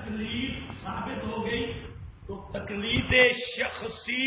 تقلید ثابت ہو گئی تو تقلید شخصی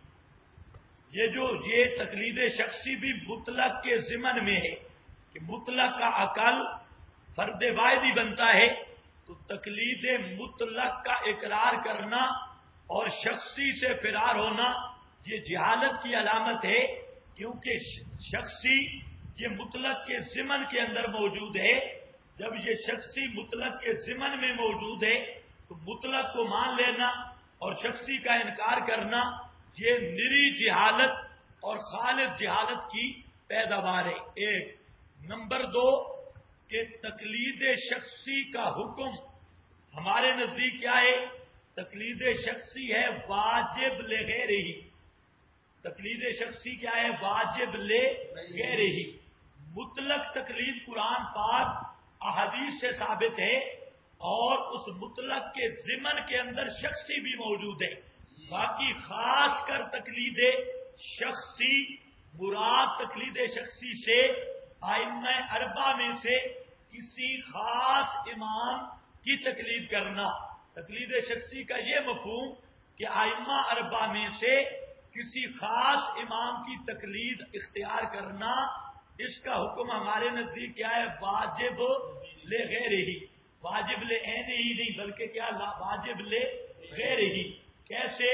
یہ تقلید شخصی بھی مطلق کے ضمن میں ہے کہ مطلق کا عقل فرد واحد ہی بنتا ہے، تو تقلید مطلق کا اقرار کرنا اور شخصی سے فرار ہونا یہ جہالت کی علامت ہے، کیونکہ شخصی یہ مطلق کے ضمن کے اندر موجود ہے۔ جب یہ شخصی مطلق کے ضمن میں موجود ہے تو مطلق کو مان لینا اور شخصی کا انکار کرنا یہ نری جہالت اور خالص جہالت کی پیداوار ہے۔ ایک نمبر دو کہ تقلید شخصی کا حکم ہمارے نزدیک کیا ہے؟ تقلید شخصی ہے واجب لغیرہ ہی۔ تقلید شخصی کیا ہے؟ واجب لغیرہ ہی۔ مطلق تقلید قرآن پاک احادیث سے ثابت ہے اور اس مطلق کے ضمن کے اندر شخصی بھی موجود ہے۔ باقی خاص کر تقلید شخصی مراد تقلید شخصی سے ائمہ اربعہ میں سے کسی خاص امام کی تقلید کرنا۔ تقلید شخصی کا یہ مفہوم کہ ائمہ اربعہ میں سے کسی خاص امام کی تقلید اختیار کرنا، اس کا حکم ہمارے نزدیک کیا ہے؟ واجب لغیرہ ہی۔ واجب لعینہ ہی نہیں بلکہ کیا؟ واجب لغیرہ ہی۔ کیسے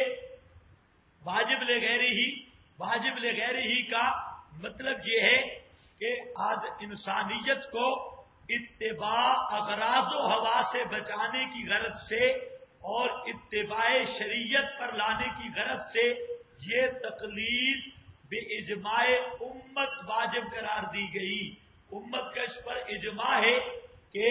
واجب لغیرہ ہی؟ واجب لغیرہ ہی کا مطلب یہ ہے کہ آج انسانیت کو اتباع اغراض و ہوا سے بچانے کی غرض سے اور اتباع شریعت پر لانے کی غرض سے یہ تقلید بے اجماع امت واجب قرار دی گئی۔ امت کا اس پر اجماع ہے کہ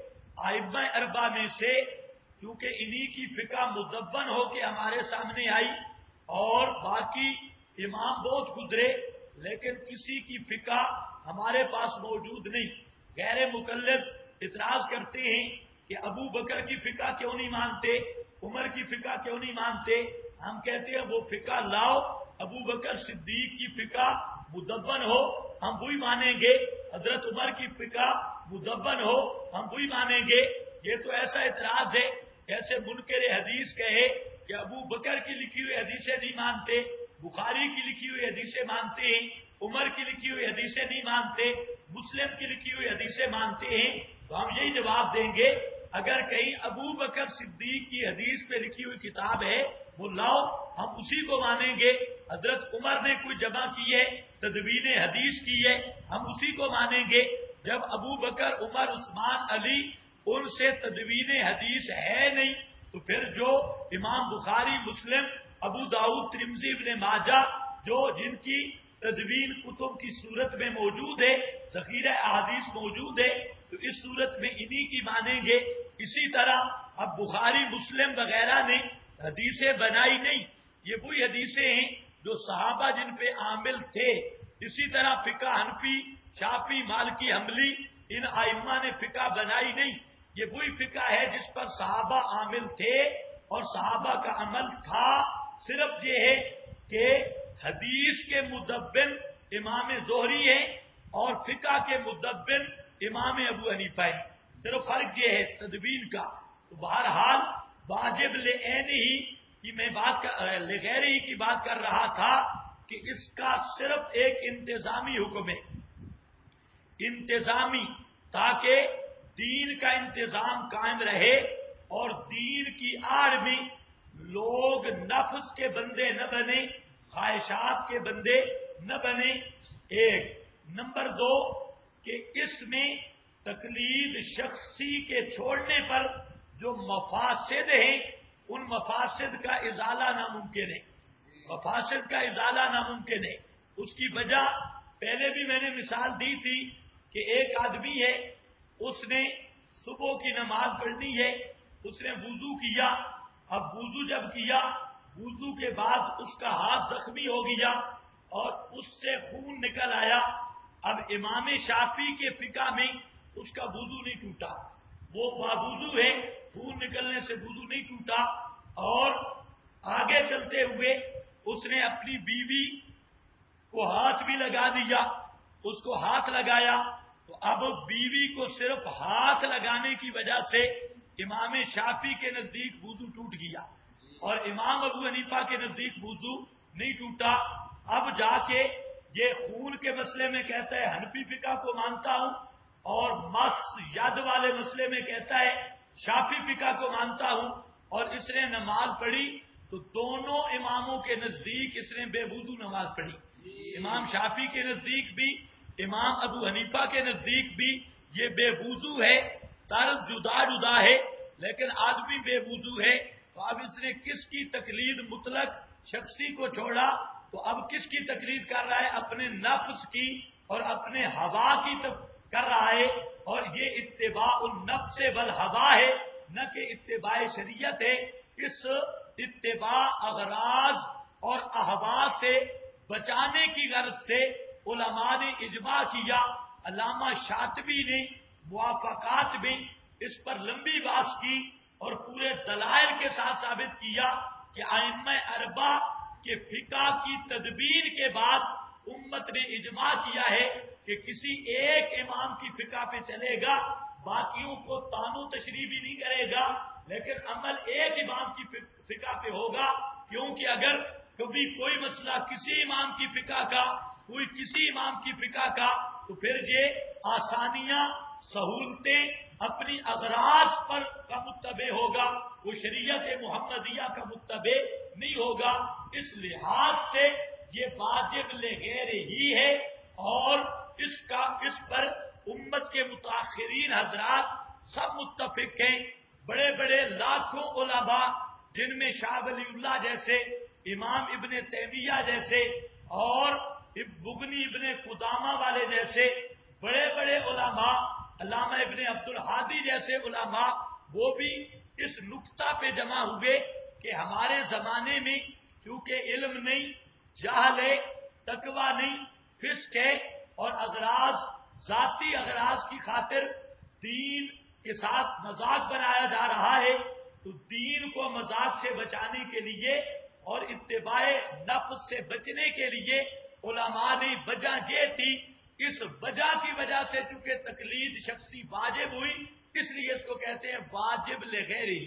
ائمہ اربعہ میں سے کیونکہ انہی کی فقہ مدون ہو کے ہمارے سامنے آئی اور باقی امام بہت گزرے لیکن کسی کی فقہ ہمارے پاس موجود نہیں۔ غیر مقلد اعتراض کرتے ہیں کہ ابو بکر کی فقہ کیوں نہیں مانتے، عمر کی فقہ کیوں نہیں مانتے؟ ہم کہتے ہیں وہ فقہ لاؤ، ابو بکر صدیق کی فقہ مدون ہو ہم وہی مانیں گے، حضرت عمر کی فقہ مدون ہو ہم وہی مانیں گے۔ یہ تو ایسا اعتراض ہے جیسے منکر حدیث کہے کہ ابو بکر کی لکھی ہوئی حدیثیں نہیں مانتے، بخاری کی لکھی ہوئی حدیثیں مانتے ہیں، عمر کی لکھی ہوئی حدیثیں نہیں مانتے، مسلم کی لکھی ہوئی حدیثیں مانتے ہیں، تو ہم یہی جواب دیں گے اگر کہیں ابو بکر صدیق کی حدیث پہ لکھی ہوئی کتاب ہے وہ لاؤ ہم اسی کو مانیں گے۔ حضرت عمر نے کوئی جمع کی ہے، تدوین حدیث کی ہے، ہم اسی کو مانیں گے۔ جب ابو بکر عمر عثمان علی ان سے تدوین حدیث ہے نہیں تو پھر جو امام بخاری مسلم ابو داؤد ترمذی ابن ماجہ جو جن کی تدوین کتب کی صورت میں موجود ہے، ذخیرہ احادیث موجود ہے، تو اس صورت میں انہی کی مانیں گے۔ اسی طرح اب بخاری مسلم وغیرہ نے حدیثیں بنائی نہیں، یہ وہی حدیثیں ہیں جو صحابہ جن پہ عامل تھے۔ اسی طرح فقہ حنفی شافعی مالکی حنبلی ان ائمہ نے فقہ بنائی نہیں، یہ وہی فقہ ہے جس پر صحابہ عامل تھے اور صحابہ کا عمل تھا۔ صرف یہ ہے کہ حدیث کے مدبر امام زہری ہیں اور فقہ کے مدبر امام ابو حنیفہ ہیں، صرف فرق یہ ہے تدوین کا۔ تو بہرحال واجب لعینہ ہی کی میں بات لغیر ہی کی بات کر رہا تھا کہ اس کا صرف ایک انتظامی حکم ہے، انتظامی، تاکہ دین کا انتظام قائم رہے اور دین کی آڑ میں لوگ نفس کے بندے نہ بنے، خواہشات کے بندے نہ بنے۔ ایک نمبر دو کہ اس میں تقلید شخصی کے چھوڑنے پر جو مفاسد ہیں ان مفاسد کا ازالہ ناممکن ہے، مفاسد کا ازالہ ناممکن ہے۔ اس کی وجہ پہلے بھی میں نے مثال دی تھی کہ ایک آدمی ہے، اس نے صبح کی نماز پڑھنی ہے، اس نے وضو کیا، اب وضو جب کیا وضو کے بعد اس کا ہاتھ زخمی ہو گیا اور اس سے خون نکل آیا۔ اب امام شافعی کے فقہ میں اس کا وضو نہیں ٹوٹا، وہ باوضو ہے، خون نکلنے سے وضو نہیں ٹوٹا، اور آگے چلتے ہوئے اس نے اپنی بیوی کو ہاتھ بھی لگا دیا، اس کو ہاتھ لگایا تو اب بیوی کو صرف ہاتھ لگانے کی وجہ سے امام شافعی کے نزدیک وضو ٹوٹ گیا اور امام ابو حنیفہ کے نزدیک وضو نہیں ٹوٹا. اب جا کے یہ خون کے مسئلے میں کہتا ہے حنفی فقہ کو مانتا ہوں اور مس ید والے مسئلے میں کہتا ہے شافعی فقہ کو مانتا ہوں, اور اس نے نماز پڑھی تو دونوں اماموں کے نزدیک اس نے بے وضو نماز پڑھی. امام شافعی کے نزدیک بھی امام ابو حنیفہ کے نزدیک بھی یہ بے وضو ہے. طرز جدا جدا ہے لیکن آدمی بے وضو ہے. تو اب اس نے کس کی تقلید مطلق شخصی کو چھوڑا تو اب کس کی تقلید کر رہا ہے؟ اپنے نفس کی اور اپنے ہوا کی کر رہا ہے. اور یہ اتباع النفس والہوا ہے نہ کہ اتباع شریعت ہے. اس اتباع اغراض اور احوا سے بچانے کی غرض سے علماء نے اجماع کیا. علامہ شاطبی نے موافقات میں اس پر لمبی بحث کی اور پورے دلائل کے ساتھ ثابت کیا کہ ائمہ اربعہ کے فقہ کی تدبیر کے بعد امت نے اجماع کیا ہے کہ کسی ایک امام کی فقہ پہ چلے گا, باقیوں کو تانو تشریح بھی نہیں کرے گا, لیکن عمل ایک امام کی فقہ پہ ہوگا. کیونکہ اگر کبھی کوئی مسئلہ کسی امام کی فقہ کا, کوئی کسی امام کی فقہ کا, تو پھر یہ آسانیاں سہولتیں اپنی اغراض پر کا متبع ہوگا, وہ شریعت محمدیہ کا متبع نہیں ہوگا. اس لحاظ سے یہ واجب لغیر ہی ہے اور اس پر امت کے متاخرین حضرات سب متفق ہیں. بڑے بڑے لاکھوں علماء جن میں شاہ ولی اللہ جیسے, امام ابن تیمیہ جیسے اور بغنی ابن قدامہ والے جیسے بڑے بڑے علماء, علامہ ابن عبد الحادی جیسے علماء, وہ بھی اس نقطہ پہ جمع ہوئے کہ ہمارے زمانے میں چونکہ علم نہیں, جہل ہے, تقوی نہیں, فسق ہے اور اغراض ذاتی اغراض کی خاطر دین کے ساتھ مذاق بنایا جا رہا ہے. تو دین کو مذاق سے بچانے کے لیے اور اتباع نفس سے بچنے کے لیے علماء نے وجہ یہ تھی, اس وجہ کی وجہ سے چونکہ تقلید شخصی واجب ہوئی, اس لیے اس کو کہتے ہیں واجب لغیرہ.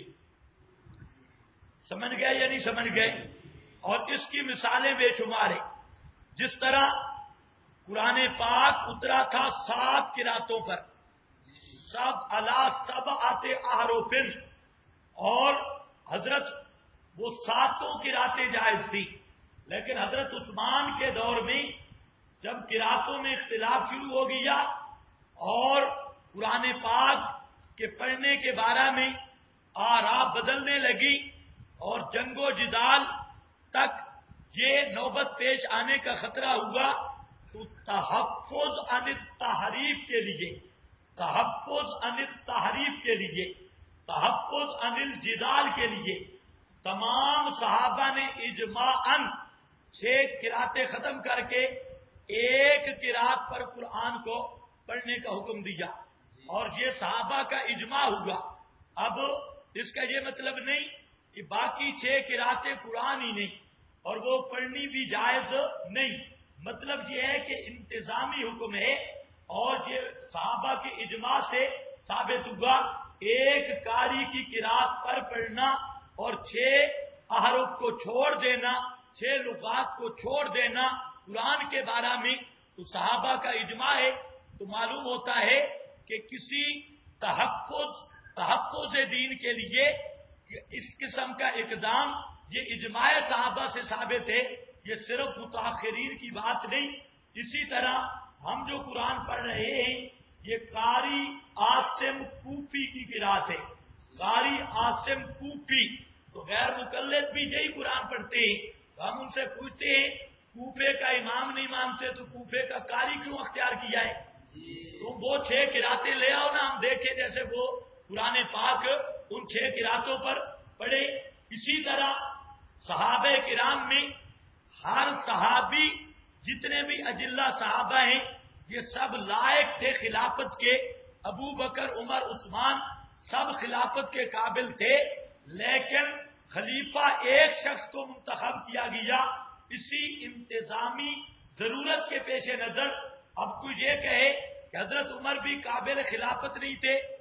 سمجھ گئے یا نہیں سمجھ گئے؟ اور اس کی مثالیں بے شمار ہیں. جس طرح قرآن پاک اترا تھا 7 قراتوں پر, سب علی سبعۃ احرف, اور حضرت وہ 7 قراتیں جائز تھی. لیکن حضرت عثمان کے دور میں جب قراتوں میں اختلاف شروع ہو گیا اور قرآن پاک کے پڑھنے کے بارے میں آراء بدلنے لگی اور جنگ و جدال تک یہ نوبت پیش آنے کا خطرہ ہوا, تو تحفظ عن التحریف کے لیے, تحفظ عن التحریف کے لیے, تحفظ عن الجدال کے لیے تمام صحابہ نے اجماعاً 6 قراتیں ختم کر کے ایک قرات پر قرآن کو پڑھنے کا حکم دیا, اور یہ صحابہ کا اجماع ہوا. اب اس کا یہ مطلب نہیں کہ باقی 6 قراتیں قرآن ہی نہیں اور وہ پڑھنی بھی جائز نہیں. مطلب یہ ہے کہ انتظامی حکم ہے اور یہ صحابہ کے اجماع سے ثابت ہوا. ایک قاری کی قرات پر پڑھنا اور 6 احرف کو چھوڑ دینا, 6 لغات کو چھوڑ دینا قرآن کے بارے میں, تو صحابہ کا اجماع ہے. تو معلوم ہوتا ہے کہ کسی تحفظ دین کے لیے اس قسم کا اقدام یہ اجماع صحابہ سے ثابت ہے, یہ صرف متاخرین کی بات نہیں. اسی طرح ہم جو قرآن پڑھ رہے ہیں یہ قاری عاصم کوفی کی قرات ہے, قاری عاصم کوفی. تو غیر مقلد بھی یہی قرآن پڑھتے ہیں. تو ہم ان سے پوچھتے ہیں کوفے کا امام نہیں مانتے تو کوفے کا قاری کیوں اختیار کیا ہے؟ تم وہ 6 قراتیں لے آؤ نا, ہم دیکھیں جیسے وہ قرآن پاک ان 6 قراتوں پر پڑھے. اسی طرح صحابہ کرام میں ہر صحابی, جتنے بھی اجلہ صحابہ ہیں, یہ سب لائق تھے خلافت کے. ابو بکر, عمر, عثمان سب خلافت کے قابل تھے, لیکن خلیفہ ایک شخص کو منتخب کیا گیا. اسی انتظامی ضرورت کے پیش نظر اب کوئی یہ کہے کہ حضرت عمر بھی قابل خلافت نہیں تھے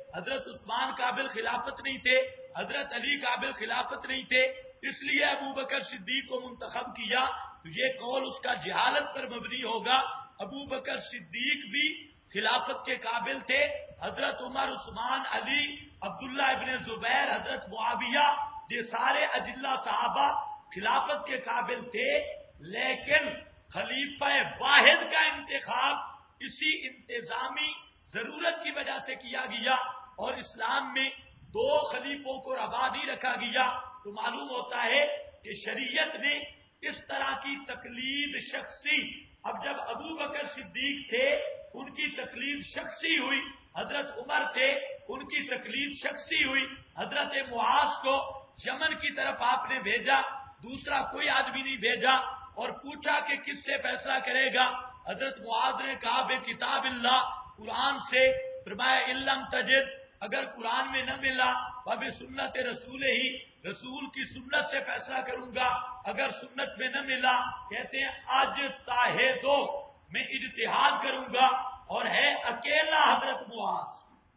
حضرت عثمان قابل خلافت نہیں تھے، حضرت علی قابل خلافت نہیں تھے، اس لیے ابو بکر صدیق کو منتخب کیا، تو یہ قول اس کا جہالت پر مبنی ہوگا۔ ابو بکر صدیق بھی خلافت کے قابل تھے، حضرت عمر، عثمان، علی، عبداللہ ابن زبیر، حضرت معاویہ، یہ سارے اجلہ صحابہ خلافت کے قابل تھے، لیکن خلیفہ واحد کا انتخاب اسی انتظامی ضرورت کی وجہ سے کیا گیا، اور اسلام میں دو خلیفوں کو روا نہیں رکھا گیا، تو معلوم ہوتا ہے کہ شریعت نے اس طرح کی تقلید شخصی، اب جب ابو بکر صدیق تھے ان کی تقلید شخصی ہوئی، حضرت عمر تھے ان کی تقلید شخصی ہوئی، حضرت معاذ کو یمن کی طرف آپ نے بھیجا، دوسرا کوئی آدمی نہیں بھیجا، اور پوچھا کہ کس سے فیصلہ کرے گا؟ حضرت معاذ نے کہا بے کتاب اللہ، قرآن سے، فرمایا علم تجد، اگر قرآن میں نہ ملا بے سنت رسول ہی، رسول کی سنت سے فیصلہ کروں گا، اگر سنت میں نہ ملا کہتے ہیں آج تاہے دو، میں اجتہاد کروں گا، اور ہے اکیلا حضرت معاذ،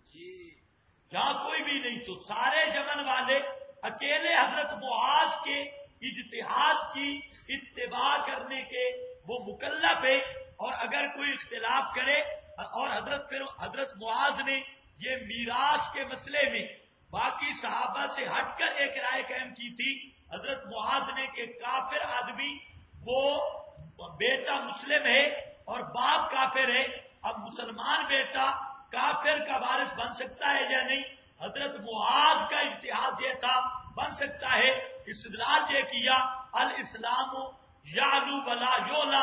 جہاں کوئی بھی نہیں، تو سارے یمن والے اکیلے حضرت معاذ کے اجتہاد کی اتباع کرنے کے وہ مکلف ہے، اور اگر کوئی اختلاف کرے، اور حضرت معاذ نے یہ میراث کے مسئلے میں باقی صحابہ سے ہٹ کر ایک رائے قائم کی تھی، حضرت معاذ نے کہ کافر آدمی وہ بیٹا مسلم ہے اور باپ کافر ہے، اب مسلمان بیٹا کافر کا وارث بن سکتا ہے یا نہیں؟ حضرت معاذ کا اجتہاد یہ تھا بن سکتا ہے، استدلال یہ کیا الاسلام یعلو ولا یولا،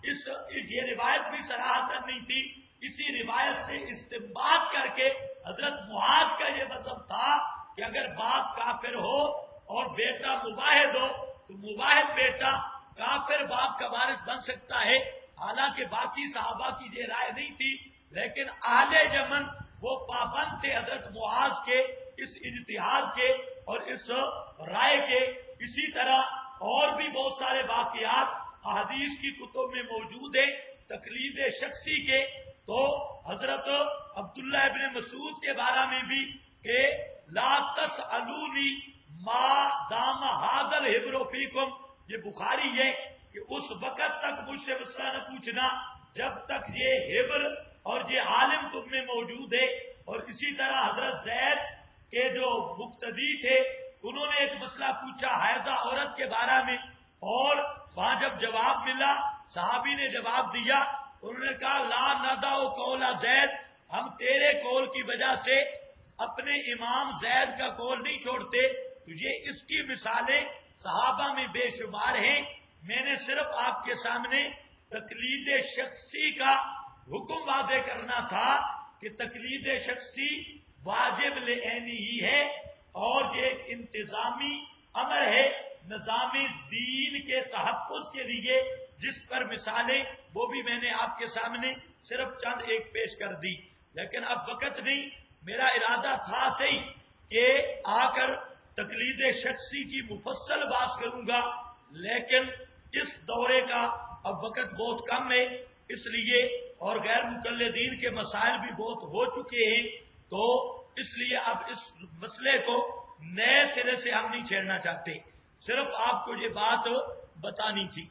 یہ روایت بھی صراحتاً نہیں تھی، اسی روایت سے استنباط کر کے حضرت معاذ کا یہ مذہب تھا کہ اگر باپ کافر ہو اور بیٹا مباحد ہو تو مباحد بیٹا کافر باپ کا وارث بن سکتا ہے، حالانکہ باقی صحابہ کی یہ رائے نہیں تھی، لیکن اہل یمن وہ پابند تھے حضرت معاذ کے اس اجتہاد کے اور اس رائے کے۔ اسی طرح اور بھی بہت سارے واقعات احادیث کی کتب میں موجود ہیں تقلید شخصی کے، تو حضرت عبداللہ ابن مسعود کے بارے میں بھی کہ لا تسألونی ما دام ھذا الحبر فیکم، یہ بخاری ہے کہ اس وقت تک مجھ سے مسئلہ نہ پوچھنا جب تک یہ حبر اور یہ عالم تم میں موجود ہے۔ اور اسی طرح حضرت زید کے جو مقتدی تھے انہوں نے ایک مسئلہ پوچھا حیضہ عورت کے بارے میں، اور وہاں جب جواب ملا صحابی نے جواب دیا، انہوں نے کہا لا ندع قول زید، ہم تیرے قول کی وجہ سے اپنے امام زید کا قول نہیں چھوڑتے۔ تو یہ اس کی مثالیں صحابہ میں بے شمار ہیں، میں نے صرف آپ کے سامنے تقلید شخصی کا حکم واضح کرنا تھا کہ تقلید شخصی واجب لعینی ہی ہے، اور یہ ایک انتظامی امر ہے نظام دین کے تحفظ کے لیے، جس پر مثالیں وہ بھی میں نے آپ کے سامنے صرف چند ایک پیش کر دی، لیکن اب وقت نہیں، میرا ارادہ تھا صحیح کہ آ کر تقلید شخصی کی مفصل بات کروں گا، لیکن اس دورے کا اب وقت بہت کم ہے، اس لیے اور غیر مقلدین کے مسائل بھی بہت ہو چکے ہیں، تو اس لیے اب اس مسئلے کو نئے سرے سے ہم نہیں چھیڑنا چاہتے، صرف آپ کو یہ بات بتانی تھی۔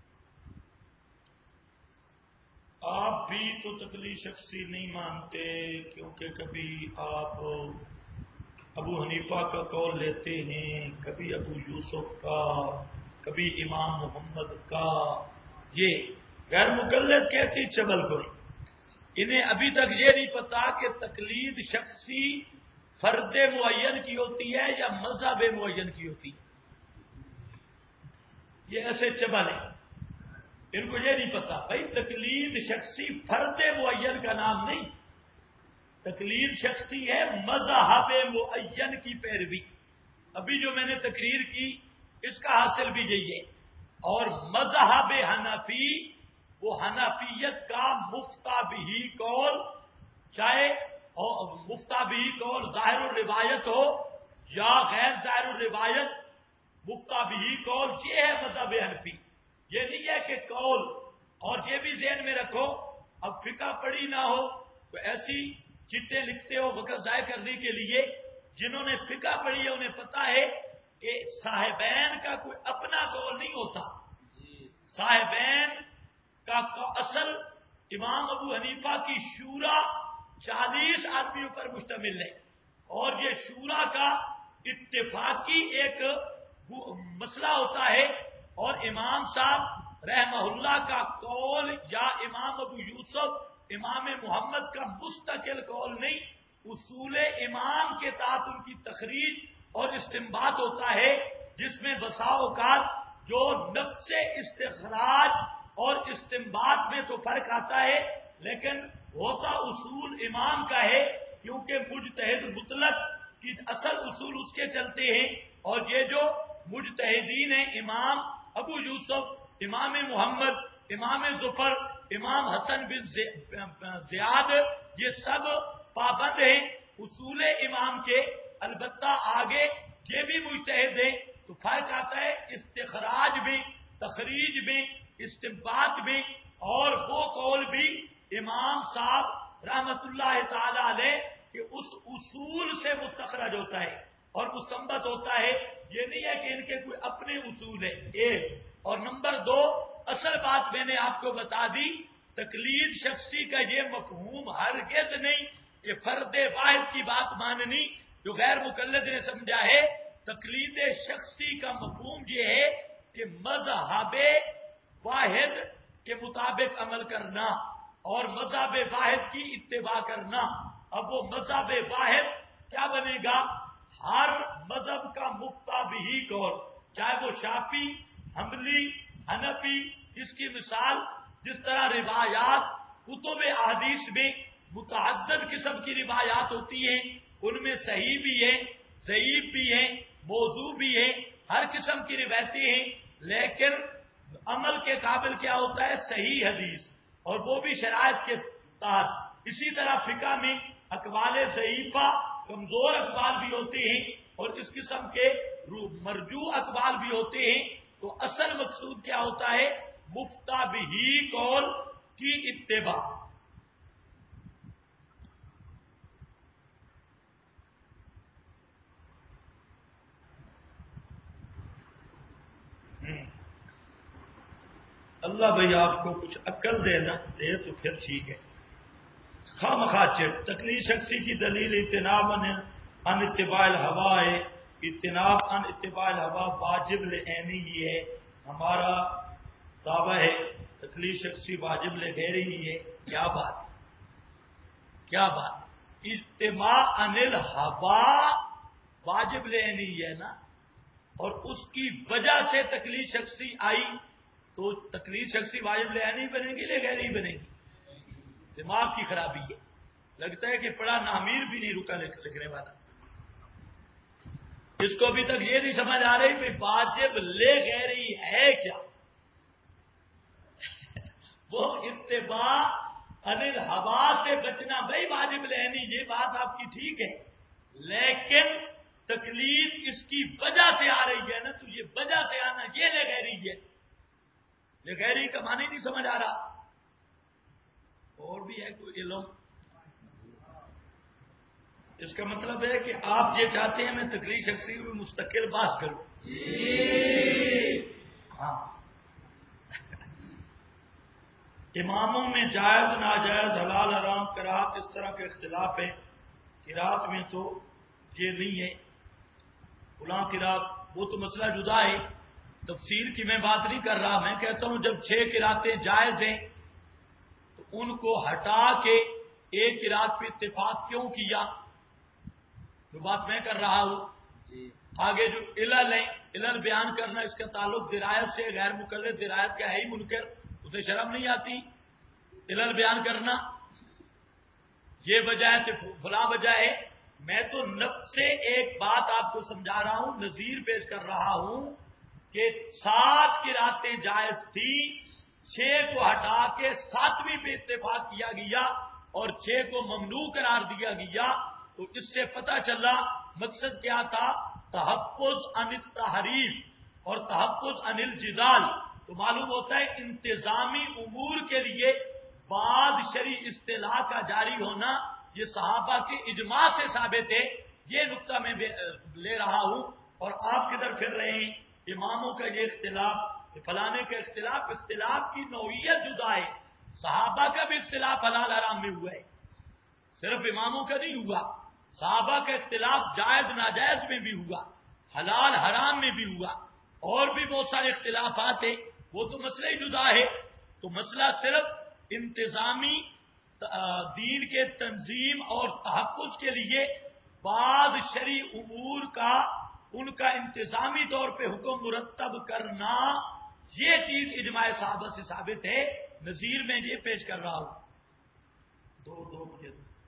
آپ بھی تو تقلید شخصی نہیں مانتے، کیونکہ کبھی آپ ابو حنیفہ کا قول لیتے ہیں، کبھی ابو یوسف کا، کبھی امام محمد کا، یہ غیر مقلد کہتی چبل کوئی، انہیں ابھی تک یہ نہیں پتا کہ تقلید شخصی فرد معین کی ہوتی ہے یا مذہب معین کی ہوتی ہے، یہ ایسے چبل ہیں، ان کو یہ نہیں پتا بھائی تقلید شخصی فرد معین کا نام نہیں، تقلید شخصی ہے مذہب معین کی پیروی۔ ابھی جو میں نے تقریر کی اس کا حاصل بھی یہی ہے، اور مذہب حنفی وہ حنفیت کا مفتا بھی قول، چاہے مفتا بھی قول ظاہر الروایت ہو یا غیر ظاہر الروایت، مفتا بھی قول یہ ہے مذہب حنفی، یہ نہیں ہے کہ قول، اور یہ بھی ذہن میں رکھو اب فقہ پڑھی نہ ہو تو ایسی چٹے لکھتے ہو وقت ضائع کرنے کے لیے. جنہوں نے فقہ پڑھی ہے انہیں پتا ہے کہ صاحبین کا کوئی اپنا قول نہیں ہوتا. صاحبین کا اصل امام ابو حنیفہ کی شورا 40 آدمیوں پر مشتمل ہے، اور یہ شورا کا اتفاقی ایک مسئلہ ہوتا ہے، اور امام صاحب رحمہ اللہ کا قول یا امام ابو یوسف امام محمد کا مستقل قول نہیں، اصول امام کے تحت ان کی تخریج اور استنباط ہوتا ہے، جس میں بسا اوقات جو نفس استخراج اور استنباط میں تو فرق آتا ہے، لیکن ہوتا اصول امام کا ہے، کیونکہ مجتہد مطلق کی اصل اصول اس کے چلتے ہیں. اور یہ جو مجتہدین ہیں، امام ابو یوسف، امام محمد، امام ظفر، امام حسن بن زیاد، یہ سب پابند ہیں اصول امام کے. البتہ آگے یہ بھی مجتہد ہیں، تو فرق آتا ہے استخراج بھی، تخریج بھی، استنباط بھی، اور وہ قول بھی امام صاحب رحمت اللہ تعالی علیہ کہ اس اصول سے مستخرج ہوتا ہے اور مستنبط ہوتا ہے. یہ نہیں ہے کہ ان کے کوئی اپنے اصول ہیں. ایک اور نمبر 2، اصل بات میں نے آپ کو بتا دی، تقلید شخصی کا یہ مفہوم ہرگز نہیں کہ فرد واحد کی بات ماننی جو غیر مقلد نے سمجھا ہے. تقلید شخصی کا مفہوم یہ ہے کہ مذہب واحد کے مطابق عمل کرنا اور مذہب واحد کی اتباع کرنا. اب وہ مذہب واحد کیا بنے گا؟ ہر مذہب کا مفتا بھی قول، چاہے وہ شافعی، حنبلی، حنفی. اس کی مثال جس طرح روایات کتب احادیث میں متعدد قسم کی روایات ہوتی ہیں، ان میں صحیح بھی ہیں، ضعیف بھی ہیں، موضوع بھی ہیں، ہر قسم کی روایتیں ہیں، لیکن عمل کے قابل کیا ہوتا ہے؟ صحیح حدیث، اور وہ بھی شرائط کے تحت. اسی طرح فقہ میں اقوال ضعیفہ، کمزور اقوال بھی ہوتے ہیں، اور اس قسم کے مرجوع اقوال بھی ہوتے ہیں. تو اصل مقصود کیا ہوتا ہے؟ مفتا بھی قول کی اتباع. اللہ بھائی آپ کو کچھ عقل دے تو پھر ٹھیک ہے. خواہ مخواہ تقلید شخصی کی دلیل اجتناب ان اتباع الہوا ہے. اجتناب ان اتباع الہوا واجب لعینی ہی ہے. ہمارا دعویٰ ہے تقلید شخصی واجب لغیر ہی ہے. کیا بات، کیا بات. اجتماع ان الہوا واجب لعینی ہے نا، اور اس کی وجہ سے تقلید شخصی آئی، تو تقلید شخصی واجب لعینی بنے گی لغیر ہی بنے گی؟ دماغ کی خرابی ہے. لگتا ہے کہ پڑھا نامیر بھی نہیں رکا لکھنے والا. اس کو ابھی تک یہ نہیں سمجھ آ رہی کہ واجب لے غیری ہے کیا. وہ اتباع انل ہوا سے بچنا. بھائی واجب لینی یہ بات آپ کی ٹھیک ہے، لیکن تکلیف اس کی وجہ سے آ رہی ہے نا، تو یہ وجہ سے آنا یہ لے غیری ہے. لے غیری کا معنی نہیں سمجھ آ رہا. اور بھی ہے کوئی علم؟ اس کا مطلب ہے کہ آپ یہ چاہتے ہیں میں تقلید شخصی میں مستقل بحث کروں. ہاں، اماموں میں جائز ناجائز حلال حرام قرات اس طرح کے اختلاف ہے. قرات میں تو یہ نہیں ہے فلاں قرات، وہ تو مسئلہ جدا ہے. تفصیل کی میں بات نہیں کر رہا. میں کہتا ہوں جب 6 قراتیں جائز ہیں تو ان کو ہٹا کے ایک قرات پہ اتفاق کیوں کیا؟ جو بات میں کر رہا ہوں. آگے جو علل ہیں، علل بیان کرنا، اس کا تعلق درایت سے. غیر مقلد درایت کا ہے ہی منکر، اسے شرم نہیں آتی علل بیان کرنا. یہ وجہ ہے، فلاں وجہ ہے. میں تو نفس سے ایک بات آپ کو سمجھا رہا ہوں، نظیر پیش کر رہا ہوں کہ 7 قراتیں جائز تھی، 6 کو ہٹا کے 7ویں پہ اتفاق کیا گیا اور 6 کو ممنوع قرار دیا گیا. تو اس سے پتہ چلا مقصد کیا تھا؟ تحفظ عن التحریف اور تحفظ عن الجدال. تو معلوم ہوتا ہے انتظامی امور کے لیے بعد شرعی اصطلاح کا جاری ہونا یہ صحابہ کے اجماع سے ثابت ہے. یہ نقطہ میں لے رہا ہوں. اور آپ کدھر پھر رہے ہیں؟ اماموں کا یہ اختلاف، فلانے کا اختلاف کی نوعیت جدا ہے. صحابہ کا بھی اختلاف حلال حرام میں ہوا ہے، صرف اماموں کا نہیں ہوا. صحابہ کا اختلاف جائز ناجائز میں بھی ہوا، حلال حرام میں بھی ہوا، اور بھی بہت سارے اختلافات ہیں. وہ تو مسئلہ ہی جدا ہے. تو مسئلہ صرف انتظامی دین کے تنظیم اور تحفظ کے لیے بعض شرعی امور کا ان کا انتظامی طور پہ حکم مرتب کرنا، یہ چیز اجماع صحابہ سے ثابت ہے. نظیر میں یہ پیش کر رہا ہوں. دو مجھے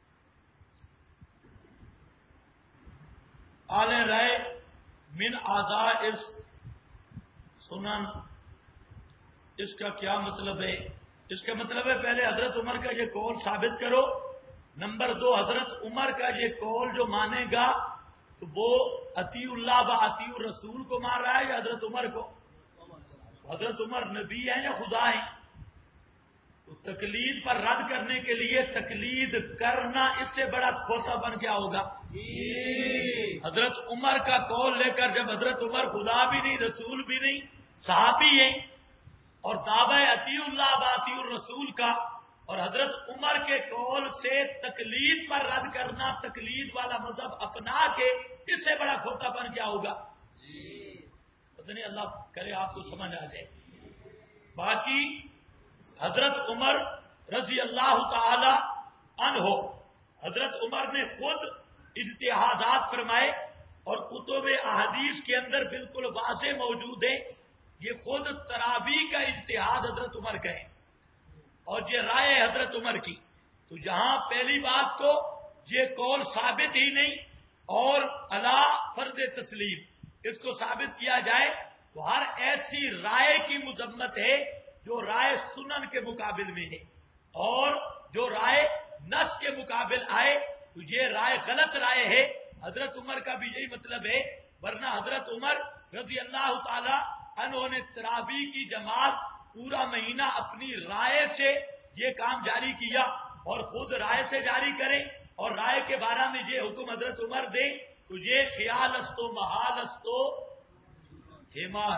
آل رائے من اعضاء اس سنن، اس کا کیا مطلب ہے؟ اس کا مطلب ہے پہلے حضرت عمر کا یہ قول ثابت کرو. نمبر 2، حضرت عمر کا یہ قول جو مانے گا تو وہ اطیع اللہ و اطیع الرسول کو مان رہا ہے یا حضرت عمر کو؟ حضرت عمر نبی ہیں یا خدا ہیں؟ تو تقلید پر رد کرنے کے لیے تقلید کرنا اس سے بڑا کھوتا بن کیا ہوگا؟ حضرت عمر کا قول لے کر جب حضرت عمر خدا بھی نہیں، رسول بھی نہیں، صحابی ہیں، اور دعوی اطیع اللہ و اطیع الرسول کا، اور حضرت عمر کے قول سے تقلید پر رد کرنا، تقلید والا مذہب اپنا کے، اس سے بڑا کھوتا بن کیا ہوگا؟ پتہ نہیں، اللہ کرے آپ کو سمجھ آ جائے. باقی حضرت عمر رضی اللہ تعالی عنہ، حضرت عمر نے خود اجتہادات فرمائے اور کتب احادیث کے اندر بالکل واضح موجود ہے. یہ خود تراویح کا اجتہاد حضرت عمر کا ہے اور یہ رائے حضرت عمر کی. تو یہاں پہلی بات تو یہ قول ثابت ہی نہیں، اور الا فرض تسلیم اس کو ثابت کیا جائے تو ہر ایسی رائے کی مذمت ہے جو رائے سنن کے مقابل میں ہے، اور جو رائے نص کے مقابل آئے تو یہ رائے غلط رائے ہے. حضرت عمر کا بھی یہی مطلب ہے، ورنہ حضرت عمر رضی اللہ تعالی عنہ نے تراویح کی جماعت پورا مہینہ اپنی رائے سے یہ کام جاری کیا، اور خود رائے سے جاری کریں اور رائے کے بارے میں یہ حکم حضرت عمر دے تو یہ خیال استو محال استو حمار.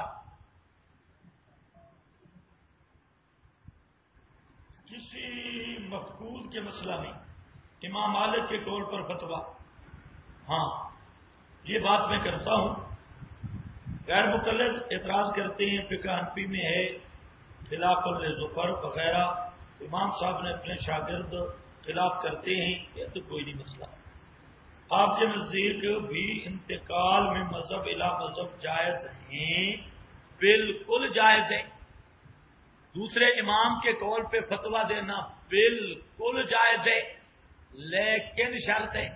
کسی مفقود کے مسئلہ میں امام مالک کے قول پر فتویٰ، ہاں یہ بات میں کرتا ہوں. غیر مقلد اعتراض کرتے ہیں فقہ حنفی میں ہے خلاف الظفر وغیرہ، امام صاحب نے اپنے شاگرد خلاف کرتے ہیں، یہ تو کوئی نہیں مسئلہ. آپ کے نزدیک بھی انتقال میں مذہب الی مذہب جائز ہیں؟ بالکل جائز ہے. دوسرے امام کے قول پہ فتویٰ دینا بالکل جائز ہے، لیکن شرط ہے.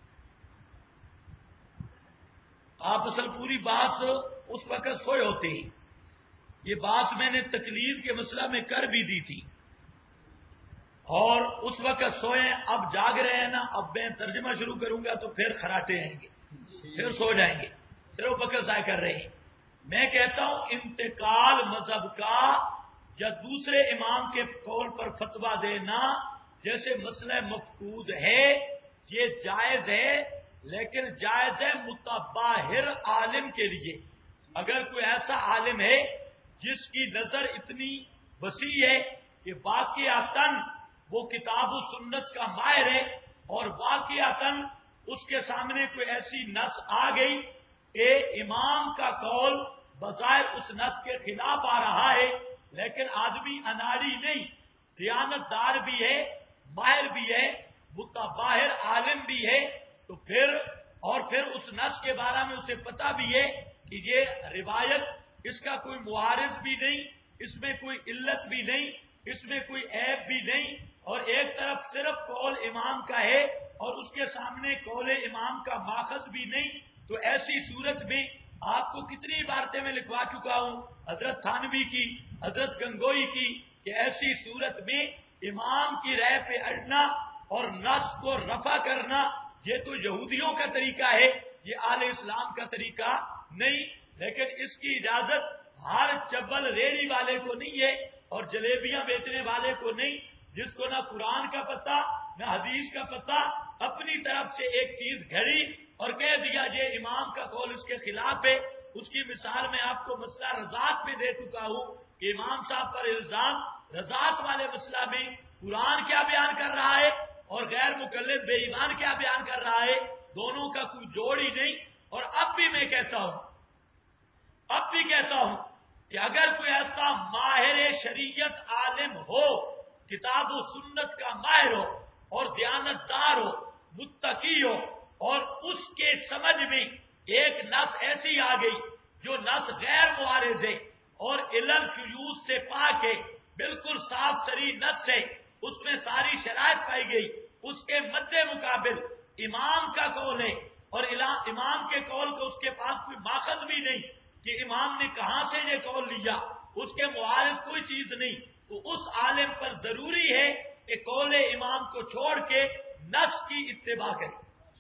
آپ اصل پوری بات اس وقت سوئے ہوتے ہیں. یہ بات میں نے تقلید کے مسئلہ میں کر بھی دی تھی، اور اس وقت سوئے، اب جاگ رہے ہیں نا. اب میں ترجمہ شروع کروں گا تو پھر خراٹے آئیں گے، پھر سو جائیں گے، صرف وقت ضائع کر رہے ہیں. میں کہتا ہوں انتقال مذہب کا یا دوسرے امام کے قول پر فتویٰ دینا جیسے مسئلہ مفقود ہے، یہ جائز ہے، لیکن جائز ہے متباہر عالم کے لیے. اگر کوئی ایسا عالم ہے جس کی نظر اتنی وسیع ہے کہ واقعتاً وہ کتاب و سنت کا ماہر ہے، اور واقعتاً اس کے سامنے کوئی ایسی نص آ گئی کہ امام کا قول بظاہر اس نص کے خلاف آ رہا ہے، لیکن آدمی اناڑی نہیں، دیانت دار بھی ہے، ماہر بھی ہے، متباہر عالم بھی ہے، تو پھر اس نص کے بارے میں اسے پتہ بھی ہے کہ یہ روایت اس کا کوئی معارض بھی نہیں، اس میں کوئی علت بھی نہیں، اس میں کوئی عیب بھی نہیں، اور ایک طرف صرف قول امام کا ہے اور اس کے سامنے قول امام کا ماخذ بھی نہیں. تو ایسی صورت میں آپ کو کتنی عبارتیں میں لکھوا چکا ہوں، حضرت تھانوی کی، حضرت گنگوئی کی، کہ ایسی صورت میں امام کی رائے پہ اڑنا اور نص کو رفع کرنا یہ تو یہودیوں کا طریقہ ہے، یہ آل اسلام کا طریقہ نہیں. لیکن اس کی اجازت ہر چبل ریڑھی والے کو نہیں ہے اور جلیبیاں بیچنے والے کو نہیں، جس کو نہ قرآن کا پتہ میں حدیث کا پتہ اپنی طرف سے ایک چیز گھڑی اور کہہ دیا یہ امام کا قول اس کے خلاف ہے. اس کی مثال میں آپ کو مسئلہ رضاعت میں دے چکا ہوں کہ امام صاحب پر الزام رضاعت والے مسئلہ میں قرآن کیا بیان کر رہا ہے اور غیر مکلف بے ایمان کیا بیان کر رہا ہے، دونوں کا کوئی جوڑ ہی نہیں. اور اب بھی میں کہتا ہوں کہ اگر کوئی ایسا ماہر شریعت عالم ہو، کتاب و سنت کا ماہر ہو اور دیانتدار ہو، متقی ہو، اور اس کے سمجھ میں ایک نص ایسی آ گئی جو نص غیر معارض ہے اور علل شیوذ سے پاک ہے، بالکل صاف سری نص ہے، اس میں ساری شرائط پائی گئی، اس کے مد مقابل امام کا قول ہے اور امام کے قول کو اس کے پاس کوئی ماخذ بھی نہیں کہ امام نے کہاں سے یہ قول لیا، اس کے معارض کوئی چیز نہیں، تو اس عالم پر ضروری ہے کہ قول امام کو چھوڑ کے نص کی اتباع کرے.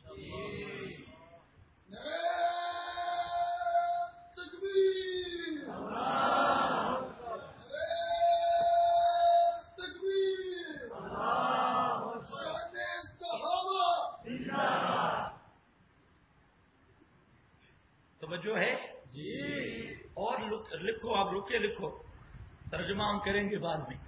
توجہ ہے جی. اور لکھو، آپ رکے لکھو، ترجمہ ہم کریں گے بعد میں.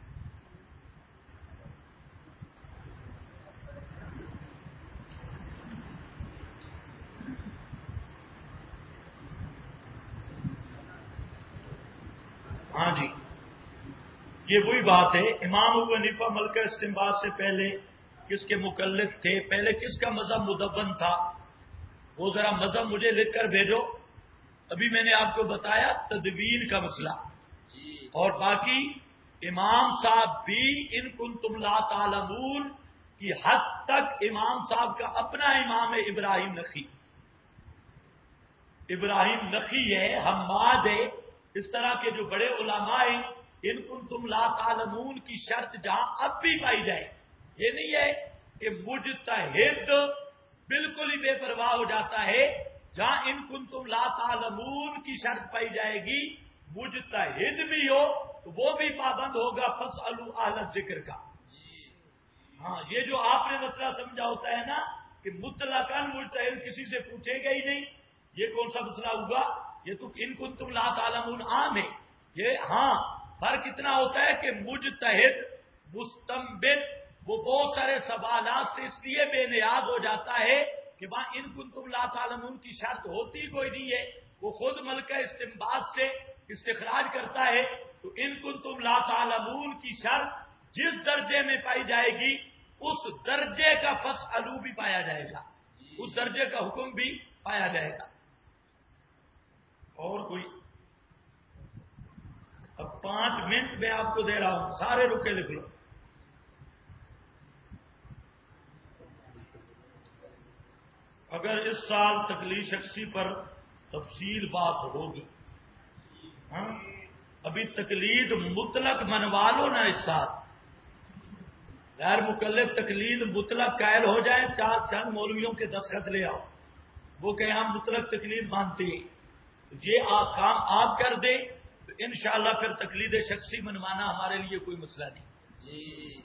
ہاں جی، یہ وہی بات ہے. امام ابو حنیفہ ملکہ استنباط سے پہلے کس کے مکلف تھے، پہلے کس کا مذہب مدون تھا، وہ ذرا مذہب مجھے لکھ کر بھیجو. ابھی میں نے آپ کو بتایا تدوین کا مسئلہ، اور باقی امام صاحب بھی ان کنتم لا تعلمون کی حد تک امام صاحب کا اپنا امام ہے ابراہیم نخعی. ابراہیم نخعی ہے، حماد ہے، اس طرح کے جو بڑے علماء ہیں، ان کنتم لا تعلمون کی شرط جہاں اب بھی پائی جائے. یہ نہیں ہے کہ مجتہد بالکل ہی بے پرواہ ہو جاتا ہے. جہاں ان کنتم لا تعلمون کی شرط پائی جائے گی، مجتہد بھی ہو تو وہ بھی پابند ہوگا فاسألوا اہل الذکر کا. ہاں، یہ جو آپ نے مسئلہ سمجھا ہوتا ہے نا کہ مطلقاً مجتہد کسی سے پوچھے گا ہی نہیں، یہ کون سا مسئلہ ہوگا؟ یہ تو ان کنتم لا تعلمون عام ہے. یہ ہاں فرق اتنا ہوتا ہے کہ مجتہد مستنبط وہ بہت سارے سوالات سے اس لیے بے نیاز ہو جاتا ہے کہ وہاں ان کنتم لا تعلمون کی شرط ہوتی کوئی نہیں ہے، وہ خود ملکہ استنباط سے استخراج کرتا ہے. تو ان کنتم لا تعلمون کی شرط جس درجے میں پائی جائے گی اس درجے کا فاسألوا بھی پایا جائے گا، اس درجے کا حکم بھی پایا جائے گا. اور کوئی؟ اب 5 منٹ میں آپ کو دے رہا ہوں، سارے رکے لکھ لو. اگر اس سال تکلیف شخصی پر تفصیل بات ہوگی، ہاں ابھی تقلید مطلق منوا لو نا اس سال، غیر مکلف تقلید مطلق قائل ہو جائیں، 4 چند مولویوں کے دستخط لے آؤ، وہ کہ ہم مطلق تقلید مانتے ہیں، تو یہ کام آپ کر دیں تو انشاءاللہ پھر تقلید شخصی منوانا ہمارے لیے کوئی مسئلہ نہیں.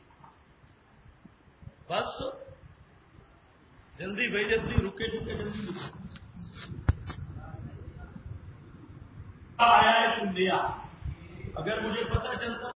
بس جلدی بھائی جلدی، رکے جلدی آیا ہے تم لیا. اگر مجھے پتہ چلتا